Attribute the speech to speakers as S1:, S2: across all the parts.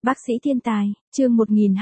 S1: Bác sĩ thiên tài, chương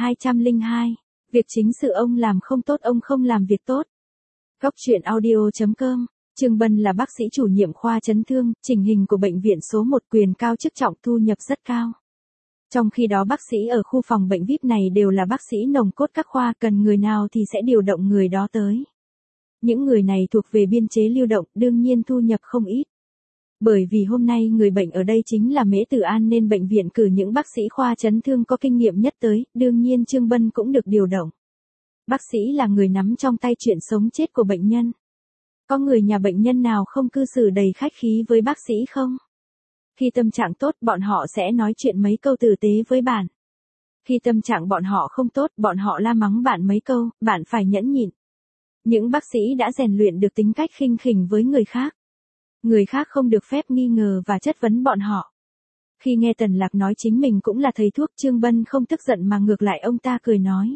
S1: 1202. Việc chính sự ông làm không tốt, ông không làm việc tốt. Góc truyện audio.com. Trương Bân là bác sĩ chủ nhiệm khoa chấn thương, chỉnh hình của bệnh viện số 1, quyền cao chức trọng, thu nhập rất cao. Trong khi đó bác sĩ ở khu phòng bệnh VIP này đều là bác sĩ nòng cốt các khoa, cần người nào thì sẽ điều động người đó tới. Những người này thuộc về biên chế lưu động, đương nhiên thu nhập không ít. Bởi vì hôm nay người bệnh ở đây chính là Mễ Tử An nên bệnh viện cử những bác sĩ khoa chấn thương có kinh nghiệm nhất tới, đương nhiên Trương Bân cũng được điều động. Bác sĩ là người nắm trong tay chuyện sống chết của bệnh nhân. Có người nhà bệnh nhân nào không cư xử đầy khách khí với bác sĩ không? Khi tâm trạng tốt, bọn họ sẽ nói chuyện mấy câu tử tế với bạn. Khi tâm trạng bọn họ không tốt, bọn họ la mắng bạn mấy câu, bạn phải nhẫn nhịn. Những bác sĩ đã rèn luyện được tính cách khinh khỉnh với người khác. Người khác không được phép nghi ngờ và chất vấn bọn họ. Khi nghe Tần Lạc nói chính mình cũng là thầy thuốc, Trương Bân không tức giận mà ngược lại ông ta cười nói.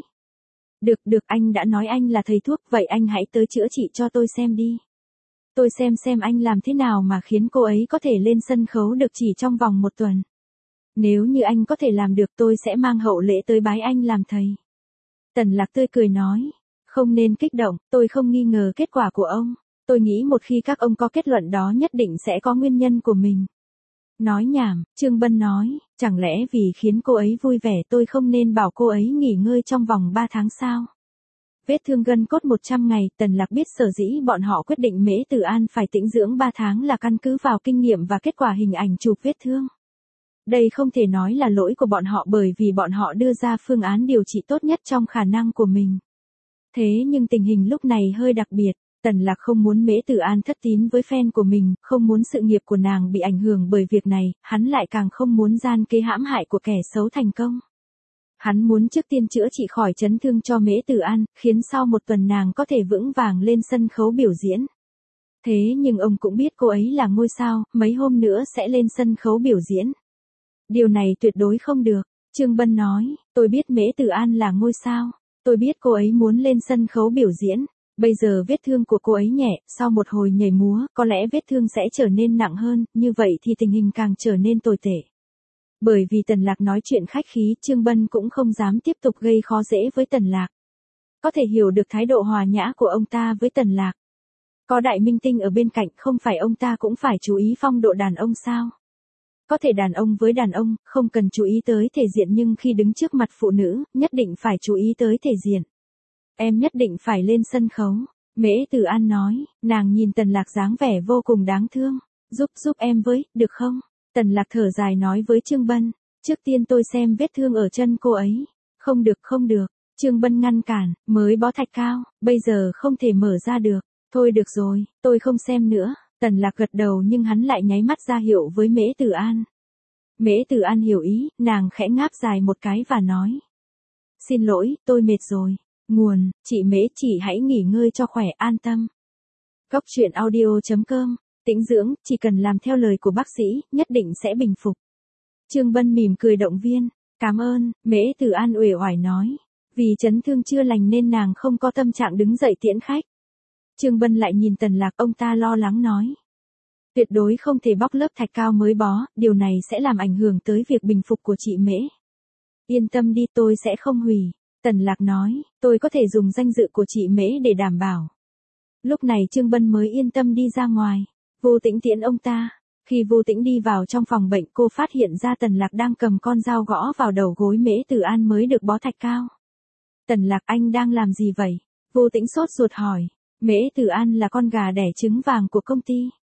S1: Được, anh đã nói anh là thầy thuốc, vậy anh hãy tới chữa trị cho tôi xem đi. Tôi xem anh làm thế nào mà khiến cô ấy có thể lên sân khấu được chỉ trong vòng 1 tuần. Nếu như anh có thể làm được, tôi sẽ mang hậu lễ tới bái anh làm thầy. Tần Lạc tươi cười nói. Không nên kích động, tôi không nghi ngờ kết quả của ông. Tôi nghĩ một khi các ông có kết luận đó nhất định sẽ có nguyên nhân của mình. Nói nhảm, Trương Bân nói, chẳng lẽ vì khiến cô ấy vui vẻ tôi không nên bảo cô ấy nghỉ ngơi trong vòng 3 tháng sao? Vết thương gân cốt 100 ngày, Tần Lạc biết sở dĩ bọn họ quyết định Mễ Tử An phải tĩnh dưỡng 3 tháng là căn cứ vào kinh nghiệm và kết quả hình ảnh chụp vết thương. Đây không thể nói là lỗi của bọn họ bởi vì bọn họ đưa ra phương án điều trị tốt nhất trong khả năng của mình. Thế nhưng tình hình lúc này hơi đặc biệt. Tần Lạc không muốn Mễ Tử An thất tín với fan của mình, không muốn sự nghiệp của nàng bị ảnh hưởng bởi việc này, hắn lại càng không muốn gian kế hãm hại của kẻ xấu thành công. Hắn muốn trước tiên chữa trị khỏi chấn thương cho Mễ Tử An, khiến sau 1 tuần nàng có thể vững vàng lên sân khấu biểu diễn. Thế nhưng ông cũng biết cô ấy là ngôi sao, mấy hôm nữa sẽ lên sân khấu biểu diễn. Điều này tuyệt đối không được, Trương Bân nói, tôi biết Mễ Tử An là ngôi sao, tôi biết cô ấy muốn lên sân khấu biểu diễn. Bây giờ vết thương của cô ấy nhẹ, sau một hồi nhảy múa, có lẽ vết thương sẽ trở nên nặng hơn, như vậy thì tình hình càng trở nên tồi tệ. Bởi vì Tần Lạc nói chuyện khách khí, Trương Bân cũng không dám tiếp tục gây khó dễ với Tần Lạc. Có thể hiểu được thái độ hòa nhã của ông ta với Tần Lạc. Có đại minh tinh ở bên cạnh, không phải ông ta cũng phải chú ý phong độ đàn ông sao? Có thể đàn ông với đàn ông, không cần chú ý tới thể diện nhưng khi đứng trước mặt phụ nữ, nhất định phải chú ý tới thể diện. Em nhất định phải lên sân khấu. Mễ Tử An nói, nàng nhìn Tần Lạc dáng vẻ vô cùng đáng thương. Giúp em với, được không? Tần Lạc thở dài nói với Trương Bân, trước tiên tôi xem vết thương ở chân cô ấy. Không được. Trương Bân ngăn cản, mới bó thạch cao, bây giờ không thể mở ra được. Thôi được rồi, tôi không xem nữa. Tần Lạc gật đầu nhưng hắn lại nháy mắt ra hiệu với Mễ Tử An. Mễ Tử An hiểu ý, nàng khẽ ngáp dài một cái và nói. Xin lỗi, tôi mệt rồi. Nguồn, chị Mễ, chị hãy nghỉ ngơi cho khỏe, an tâm. Góc truyện audio.com. Tĩnh dưỡng, chỉ cần làm theo lời của bác sĩ, nhất định sẽ bình phục. Trương Bân mỉm cười động viên. Cảm ơn, Mễ Tử An uể oải nói. Vì chấn thương chưa lành nên nàng không có tâm trạng đứng dậy tiễn khách. Trương Bân lại nhìn Tần Lạc, ông ta lo lắng nói. Tuyệt đối không thể bóc lớp thạch cao mới bó, điều này sẽ làm ảnh hưởng tới việc bình phục của chị Mễ. Yên tâm đi, tôi sẽ không hủy. Tần Lạc nói, tôi có thể dùng danh dự của chị Mễ để đảm bảo. Lúc này Trương Bân mới yên tâm đi ra ngoài. Vô Tĩnh tiễn ông ta. Khi Vô Tĩnh đi vào trong phòng bệnh, cô phát hiện ra Tần Lạc đang cầm con dao gõ vào đầu gối Mễ Tử An mới được bó thạch cao. Tần Lạc, anh đang làm gì vậy? Vô Tĩnh sốt ruột hỏi. Mễ Tử An là con gà đẻ trứng vàng của công ty.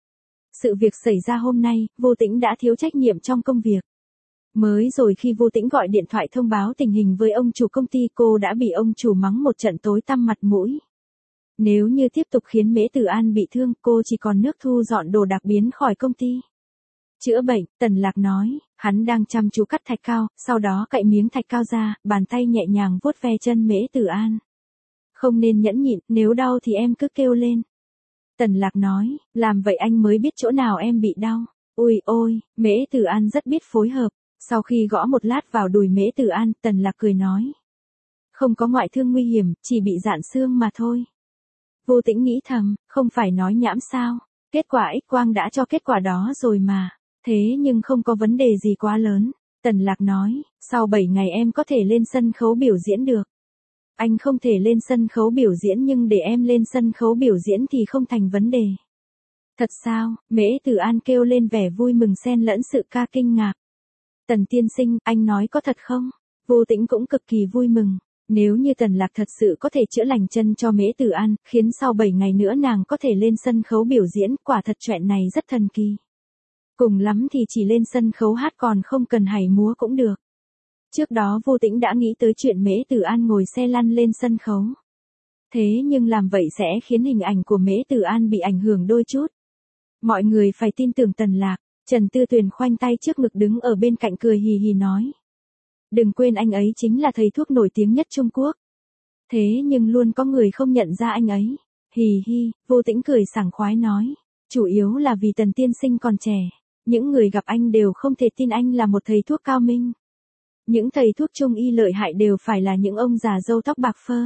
S1: Sự việc xảy ra hôm nay, Vô Tĩnh đã thiếu trách nhiệm trong công việc. Mới rồi khi Vô Tĩnh gọi điện thoại thông báo tình hình với ông chủ công ty, cô đã bị ông chủ mắng một trận tối tăm mặt mũi. Nếu như tiếp tục khiến Mễ Tử An bị thương, cô chỉ còn nước thu dọn đồ đạc biến khỏi công ty. Chữa bệnh, Tần Lạc nói, hắn đang chăm chú cắt thạch cao, sau đó cậy miếng thạch cao ra, bàn tay nhẹ nhàng vuốt ve chân Mễ Tử An. Không nên nhẫn nhịn, nếu đau thì em cứ kêu lên. Tần Lạc nói, làm vậy anh mới biết chỗ nào em bị đau. Ôi, Mễ Tử An rất biết phối hợp. Sau khi gõ một lát vào đùi Mễ Tử An, Tần Lạc cười nói. Không có ngoại thương nguy hiểm, chỉ bị rạn xương mà thôi. Vô Tĩnh nghĩ thầm, không phải nói nhảm sao, kết quả X-quang đã cho kết quả đó rồi mà. Thế nhưng không có vấn đề gì quá lớn. Tần Lạc nói, sau 7 ngày em có thể lên sân khấu biểu diễn được. Anh không thể lên sân khấu biểu diễn nhưng để em lên sân khấu biểu diễn thì không thành vấn đề. Thật sao? Mễ Từ An kêu lên vẻ vui mừng xen lẫn sự kinh ngạc. Tần tiên sinh, anh nói có thật không? Vô Tĩnh cũng cực kỳ vui mừng. Nếu như Tần Lạc thật sự có thể chữa lành chân cho Mễ Từ An, khiến sau 7 ngày nữa nàng có thể lên sân khấu biểu diễn, quả thật chuyện này rất thần kỳ. Cùng lắm thì chỉ lên sân khấu hát còn không cần hảy múa cũng được. Trước đó Vô Tĩnh đã nghĩ tới chuyện Mễ Từ An ngồi xe lăn lên sân khấu. Thế nhưng làm vậy sẽ khiến hình ảnh của Mễ Từ An bị ảnh hưởng đôi chút. Mọi người phải tin tưởng Tần Lạc. Trần Tư Tuyền khoanh tay trước ngực đứng ở bên cạnh cười hì hì nói. Đừng quên anh ấy chính là thầy thuốc nổi tiếng nhất Trung Quốc. Thế nhưng luôn có người không nhận ra anh ấy. Hì hì, Vô Tĩnh cười sảng khoái nói. Chủ yếu là vì Tần tiên sinh còn trẻ. Những người gặp anh đều không thể tin anh là một thầy thuốc cao minh. Những thầy thuốc trung y lợi hại đều phải là những ông già râu tóc bạc phơ.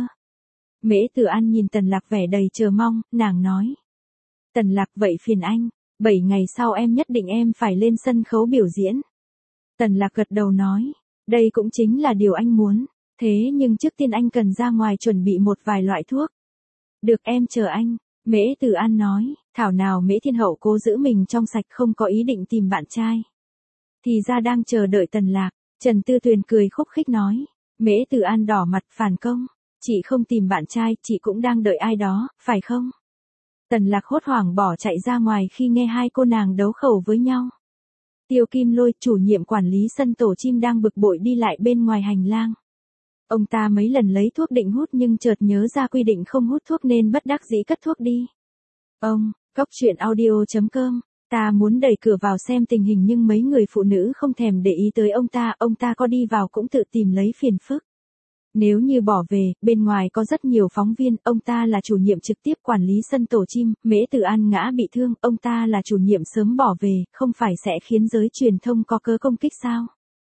S1: Mễ Từ An nhìn Tần Lạc vẻ đầy chờ mong, nàng nói. Tần Lạc vậy phiền anh, 7 ngày sau em nhất định em phải lên sân khấu biểu diễn. Tần Lạc gật đầu nói, đây cũng chính là điều anh muốn, thế nhưng trước tiên anh cần ra ngoài chuẩn bị một vài loại thuốc. Được em chờ anh, Mễ Từ An nói, thảo nào Mễ Thiên Hậu cố giữ mình trong sạch không có ý định tìm bạn trai. Thì ra đang chờ đợi Tần Lạc, Trần Tư Tuyền cười khúc khích nói, Mễ Từ An đỏ mặt phản công, chị không tìm bạn trai, chị cũng đang đợi ai đó, phải không? Tần Lạc hốt hoảng bỏ chạy ra ngoài khi nghe hai cô nàng đấu khẩu với nhau. Tiêu Kim Lôi, chủ nhiệm quản lý sân tổ chim đang bực bội đi lại bên ngoài hành lang. Ông ta mấy lần lấy thuốc định hút nhưng chợt nhớ ra quy định không hút thuốc nên bất đắc dĩ cất thuốc đi. Ông, Cóc Truyện Audio.com, ta muốn đẩy cửa vào xem tình hình nhưng mấy người phụ nữ không thèm để ý tới ông ta có đi vào cũng tự tìm lấy phiền phức. Nếu như bỏ về, bên ngoài có rất nhiều phóng viên, ông ta là chủ nhiệm trực tiếp quản lý sân tổ chim, Mễ Từ An ngã bị thương, ông ta là chủ nhiệm sớm bỏ về, không phải sẽ khiến giới truyền thông có cớ công kích sao?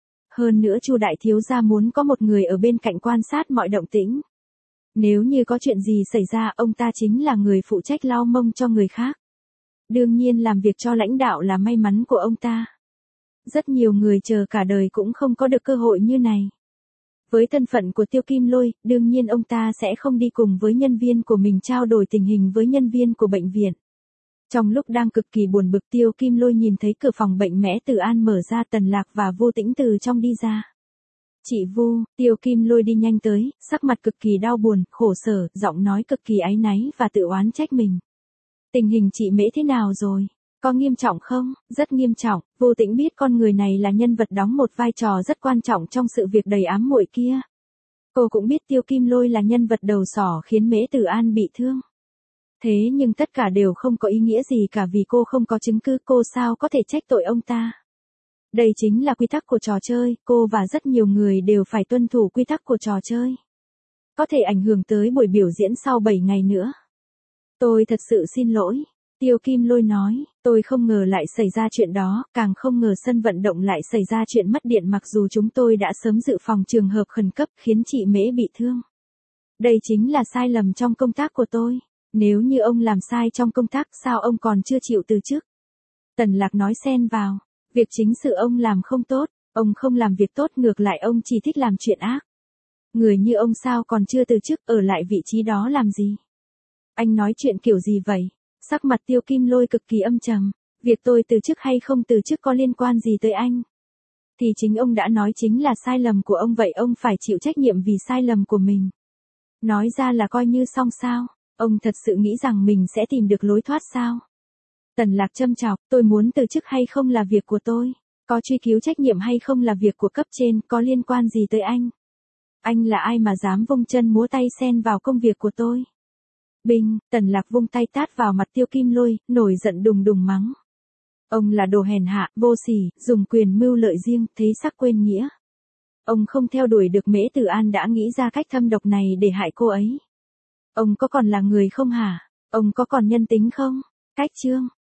S1: Hơn nữa Chu đại thiếu gia muốn có một người ở bên cạnh quan sát mọi động tĩnh. Nếu như có chuyện gì xảy ra, ông ta chính là người phụ trách lau mông cho người khác. Đương nhiên làm việc cho lãnh đạo là may mắn của ông ta. Rất nhiều người chờ cả đời cũng không có được cơ hội như này. Với thân phận của Tiêu Kim Lôi, đương nhiên ông ta sẽ không đi cùng với nhân viên của mình trao đổi tình hình với nhân viên của bệnh viện. Trong lúc đang cực kỳ buồn bực, Tiêu Kim Lôi nhìn thấy cửa phòng bệnh Mễ Từ An mở ra, Tần Lạc và Vô Tĩnh từ trong đi ra. Chị Vu, Tiêu Kim Lôi đi nhanh tới, sắc mặt cực kỳ đau buồn, khổ sở, giọng nói cực kỳ áy náy và tự oán trách mình. Tình hình chị Mễ thế nào rồi? Có nghiêm trọng không? Rất nghiêm trọng. Vô Tĩnh biết con người này là nhân vật đóng một vai trò rất quan trọng trong sự việc đầy ám muội kia. Cô cũng biết Tiêu Kim Lôi là nhân vật đầu sỏ khiến Mễ Từ An bị thương. Thế nhưng tất cả đều không có ý nghĩa gì cả vì cô không có chứng cứ, cô sao có thể trách tội ông ta. Đây chính là quy tắc của trò chơi, cô và rất nhiều người đều phải tuân thủ quy tắc của trò chơi. Có thể ảnh hưởng tới buổi biểu diễn sau 7 ngày nữa. Tôi thật sự xin lỗi. Tiêu Kim Lôi nói, tôi không ngờ lại xảy ra chuyện đó, càng không ngờ sân vận động lại xảy ra chuyện mất điện mặc dù chúng tôi đã sớm dự phòng trường hợp khẩn cấp khiến chị Mễ bị thương. Đây chính là sai lầm trong công tác của tôi. Nếu như ông làm sai trong công tác sao ông còn chưa chịu từ chức? Tần Lạc nói xen vào, việc chính sự ông làm không tốt, ông không làm việc tốt ngược lại ông chỉ thích làm chuyện ác. Người như ông sao còn chưa từ chức ở lại vị trí đó làm gì? Anh nói chuyện kiểu gì vậy? Sắc mặt Tiêu Kim Lôi cực kỳ âm trầm, việc tôi từ chức hay không từ chức có liên quan gì tới anh? Thì chính ông đã nói chính là sai lầm của ông vậy ông phải chịu trách nhiệm vì sai lầm của mình. Nói ra là coi như xong sao? Ông thật sự nghĩ rằng mình sẽ tìm được lối thoát sao? Tần Lạc châm chọc, tôi muốn từ chức hay không là việc của tôi, có truy cứu trách nhiệm hay không là việc của cấp trên, có liên quan gì tới anh? Anh là ai mà dám vung chân múa tay xen vào công việc của tôi? Binh, Tần Lạc vung tay tát vào mặt Tiêu Kim Lôi, nổi giận đùng đùng mắng. Ông là đồ hèn hạ, vô sỉ, dùng quyền mưu lợi riêng, thế sắc quên nghĩa. Ông không theo đuổi được Mễ Từ An đã nghĩ ra cách thâm độc này để hại cô ấy. Ông có còn là người không hả? Ông có còn nhân tính không? Cách chương